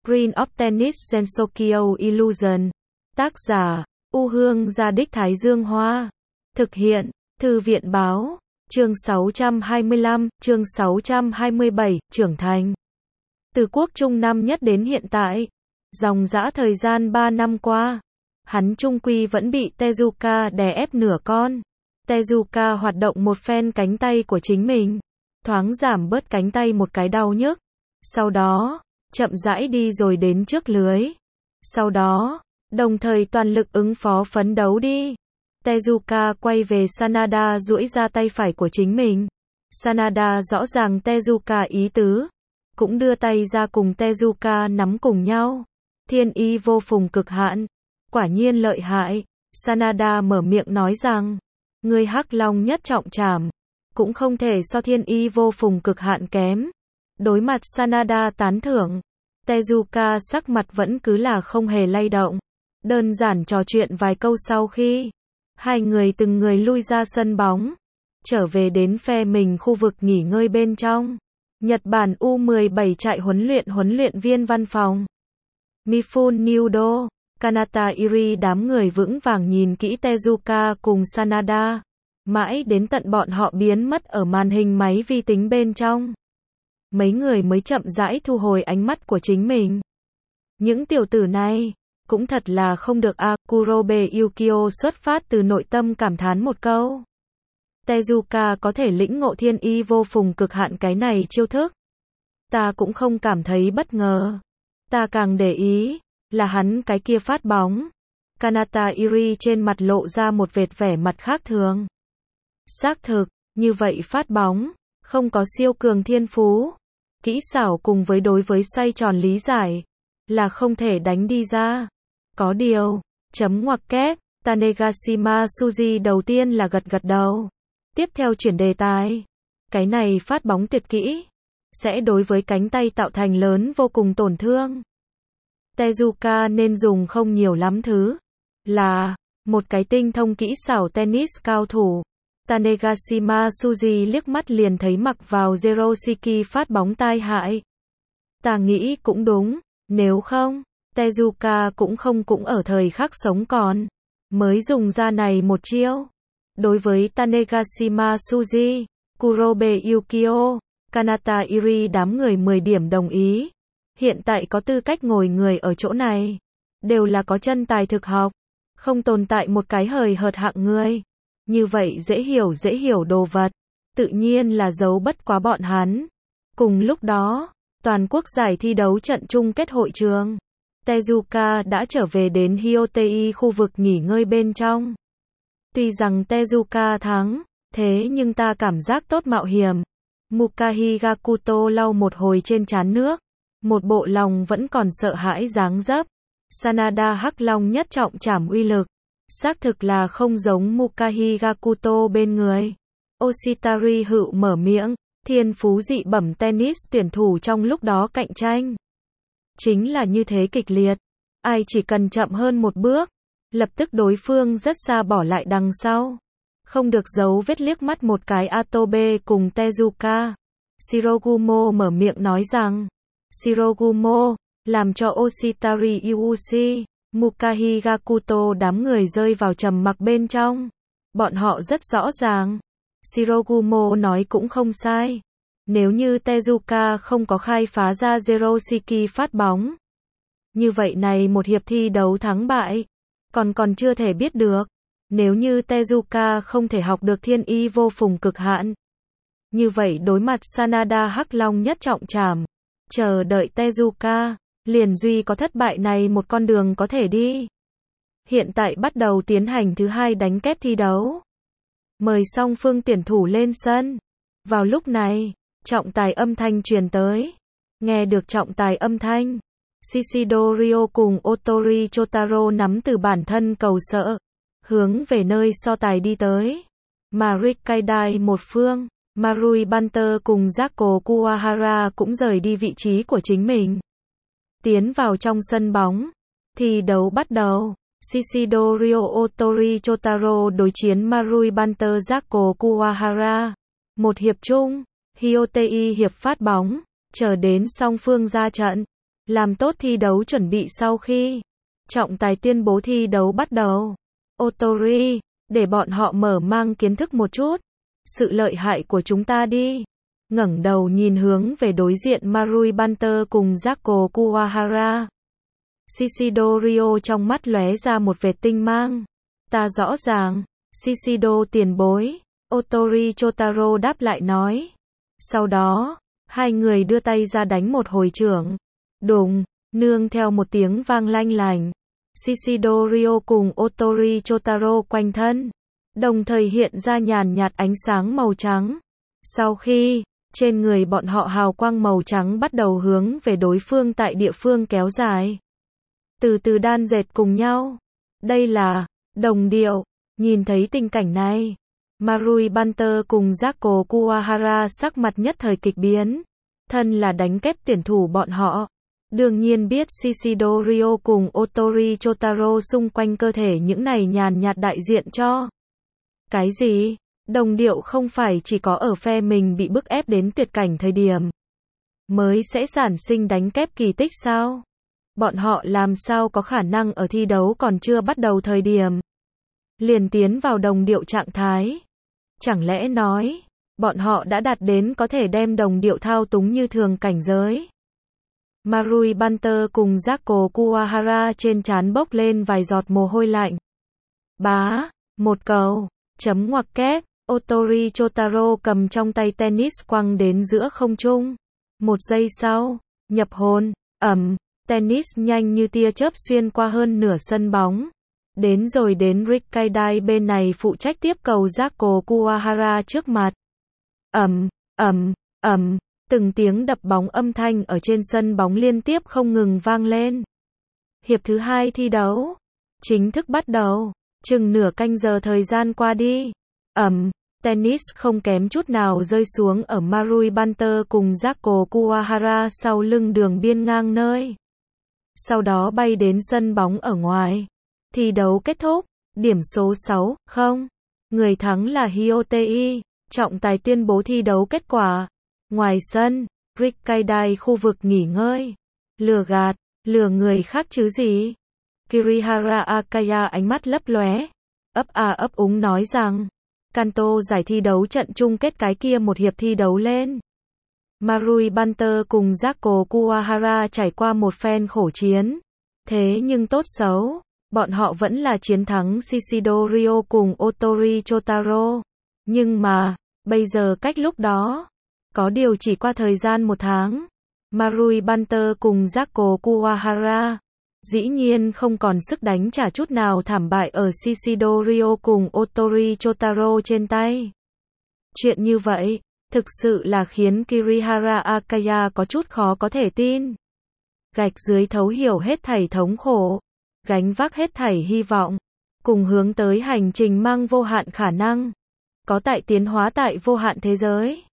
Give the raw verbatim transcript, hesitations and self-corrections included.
Green of Tennis Gensokyo Illusion. Tác giả, U Hương Gia Đích Thái Dương Hoa. Thực hiện, Thư viện Báo. Chương sáu trăm hai mươi lăm, chương sáu trăm hai mươi bảy, trưởng thành. Từ quốc trung năm nhất đến hiện tại, dòng dã thời gian ba năm qua, hắn chung quy vẫn bị Tezuka đè ép nửa con. Tezuka hoạt động một phen cánh tay của chính mình, thoáng giảm bớt cánh tay một cái đau nhức. Sau đó, chậm rãi đi rồi đến trước lưới. Sau đó, đồng thời toàn lực ứng phó phấn đấu đi. Tezuka quay về Sanada duỗi ra tay phải của chính mình. Sanada rõ ràng Tezuka ý tứ, cũng đưa tay ra cùng Tezuka nắm cùng nhau. Thiên y vô phùng cực hạn, quả nhiên lợi hại. Sanada mở miệng nói rằng, người Hắc Long nhất trọng trảm, cũng không thể so thiên y vô phùng cực hạn kém. Đối mặt Sanada tán thưởng, Tezuka sắc mặt vẫn cứ là không hề lay động. Đơn giản trò chuyện vài câu sau khi hai người từng người lui ra sân bóng, trở về đến phe mình khu vực nghỉ ngơi bên trong. Nhật Bản U mười bảy trại huấn luyện huấn luyện viên văn phòng. Mifune Nudo, Kanata Iri đám người vững vàng nhìn kỹ Tezuka cùng Sanada, mãi đến tận bọn họ biến mất ở màn hình máy vi tính bên trong. Mấy người mới chậm rãi thu hồi ánh mắt của chính mình. Những tiểu tử này, cũng thật là không được a. Kurobe Yukio xuất phát từ nội tâm cảm thán một câu. Tezuka có thể lĩnh ngộ thiên y vô phùng cực hạn cái này chiêu thức. Ta cũng không cảm thấy bất ngờ. Ta càng để ý, là hắn cái kia phát bóng. Kanata Iri trên mặt lộ ra một vệt vẻ mặt khác thường. Xác thực, như vậy phát bóng, không có siêu cường thiên phú, kỹ xảo cùng với đối với xoay tròn lý giải, là không thể đánh đi ra. Có điều, chấm ngoặc kép, Tanegashima Suji đầu tiên là gật gật đầu. Tiếp theo chuyển đề tài. Cái này phát bóng tuyệt kỹ, sẽ đối với cánh tay tạo thành lớn vô cùng tổn thương. Tezuka nên dùng không nhiều lắm thứ. Là, một cái tinh thông kỹ xảo tennis cao thủ. Tanegashima Suji liếc mắt liền thấy mặc vào Zeroshiki phát bóng tai hại. Ta nghĩ cũng đúng, nếu không, Tezuka cũng không cũng ở thời khắc sống còn, mới dùng ra này một chiêu. Đối với Tanegashima Suji, Kurobe Yukio, Kanata Iri đám người mười điểm đồng ý. Hiện tại có tư cách ngồi người ở chỗ này, đều là có chân tài thực học, không tồn tại một cái hời hợt hạng người. Như vậy dễ hiểu dễ hiểu đồ vật, tự nhiên là giấu bất quá bọn hắn. Cùng lúc đó, toàn quốc giải thi đấu trận chung kết hội trường, Tezuka đã trở về đến Hyotei khu vực nghỉ ngơi bên trong. Tuy rằng Tezuka thắng, thế nhưng ta cảm giác tốt mạo hiểm. Mukahi Gakuto lau một hồi trên trán nước, một bộ lòng vẫn còn sợ hãi dáng dấp. Sanada Hắc Long nhất trọng trảm uy lực, xác thực là không giống Mukahi Gakuto bên người. Oshitari Hựu mở miệng, thiên phú dị bẩm tennis tuyển thủ trong lúc đó cạnh tranh. Chính là như thế kịch liệt, ai chỉ cần chậm hơn một bước, lập tức đối phương rất xa bỏ lại đằng sau. Không được giấu vết liếc mắt một cái Atobe cùng Tezuka. Shirogumo mở miệng nói rằng, Shirogumo, làm cho Oshitari Yuushi, Mukahi Gakuto đám người rơi vào trầm mặc bên trong. Bọn họ rất rõ ràng. Shirogumo nói cũng không sai. Nếu như Tezuka không có khai phá ra Zeroshiki phát bóng, như vậy này một hiệp thi đấu thắng bại, còn còn chưa thể biết được. Nếu như Tezuka không thể học được thiên y vô phùng cực hạn, như vậy đối mặt Sanada Hắc Long nhất trọng trảm, chờ đợi Tezuka, liền duy có thất bại này một con đường có thể đi. Hiện tại bắt đầu tiến hành thứ hai đánh kép thi đấu. Mời song phương tuyển thủ lên sân. Vào lúc này, trọng tài âm thanh truyền tới. Nghe được trọng tài âm thanh, Shishido Ryo cùng Otori Chotaro nắm từ bản thân cầu sợ, hướng về nơi so tài đi tới. Mà Rikkaidai một phương, Marui Banter cùng Zako Kuwahara cũng rời đi vị trí của chính mình. Tiến vào trong sân bóng, thi đấu bắt đầu. Shishido Ryo Otori Chotaro đối chiến Marui Banter Zako Kuwahara. Một hiệp chung, Hyotei hiệp phát bóng, chờ đến song phương ra trận. làm tốt thi đấu chuẩn bị sau khi trọng tài tuyên bố thi đấu bắt đầu. Otori, để bọn họ mở mang kiến thức một chút sự lợi hại của chúng ta đi. Ngẩng đầu nhìn hướng về đối diện Marui Banter cùng Jaco Kuwahara. Shishido Ryo trong mắt lóe ra một vệt tinh mang. Ta rõ ràng. Shishido tiền bối. Otori Chotaro đáp lại nói. Sau đó, hai người đưa tay ra đánh một hồi chưởng. Đùng, nương theo một tiếng vang lanh lành. Shishido Ryo cùng Otori Chotaro quanh thân, đồng thời hiện ra nhàn nhạt ánh sáng màu trắng. Sau khi, trên người bọn họ hào quang màu trắng bắt đầu hướng về đối phương tại địa phương kéo dài. Từ từ đan dệt cùng nhau. Đây là đồng điệu. Nhìn thấy tình cảnh này, Marui Banter cùng Jaco Kuwahara sắc mặt nhất thời kịch biến. Thân là đánh kép tuyển thủ bọn họ, đương nhiên biết Shishido Ryo cùng Otori Chotaro xung quanh cơ thể những này nhàn nhạt đại diện cho cái gì? Đồng điệu không phải chỉ có ở phe mình bị bức ép đến tuyệt cảnh thời điểm mới sẽ sản sinh đánh kép kỳ tích sao? Bọn họ làm sao có khả năng ở thi đấu còn chưa bắt đầu thời điểm liền tiến vào đồng điệu trạng thái? Chẳng lẽ nói, bọn họ đã đạt đến có thể đem đồng điệu thao túng như thường cảnh giới? Marui Banter cùng Jaco Kuwahara trên trán bốc lên vài giọt mồ hôi lạnh. Bá, một cầu, chấm ngoặc kép, Otori Chotaro cầm trong tay tennis quăng đến giữa không trung. Một giây sau, nhập hồn, ầm, tennis nhanh như tia chớp xuyên qua hơn nửa sân bóng. Đến rồi đến Rikkaidai bên này phụ trách tiếp cầu Jaco Kuwahara trước mặt. Ầm, ầm, ầm. Từng tiếng đập bóng âm thanh ở trên sân bóng liên tiếp không ngừng vang lên. Hiệp thứ hai thi đấu chính thức bắt đầu. Chừng nửa canh giờ thời gian qua đi. Ầm, tennis không kém chút nào rơi xuống ở Marui Banter cùng Jaco Kuwahara sau lưng đường biên ngang nơi. Sau đó bay đến sân bóng ở ngoài. Thi đấu kết thúc, điểm số sáu không. Người thắng là Hyotei. Trọng tài tuyên bố thi đấu kết quả. Ngoài sân, Rikkaidai khu vực nghỉ ngơi. Lừa gạt, lừa người khác chứ gì? Kirihara Akaya ánh mắt lấp lóe, ấp a ấp úng nói rằng, Kanto giải thi đấu trận chung kết cái kia một hiệp thi đấu lên. Marui Banter cùng Jaco Kuwahara trải qua một phen khổ chiến. Thế nhưng tốt xấu, bọn họ vẫn là chiến thắng Shishido Ryo cùng Otori Chotaro. Nhưng mà, bây giờ cách lúc đó, có điều chỉ qua thời gian một tháng, Marui Banter cùng Jaco Kuwahara dĩ nhiên không còn sức đánh trả chút nào thảm bại ở Shishido Ryo cùng Otori Chotaro trên tay. Chuyện như vậy, thực sự là khiến Kirihara Akaya có chút khó có thể tin. Gạch dưới thấu hiểu hết thảy thống khổ, gánh vác hết thảy hy vọng, cùng hướng tới hành trình mang vô hạn khả năng, có tại tiến hóa tại vô hạn thế giới.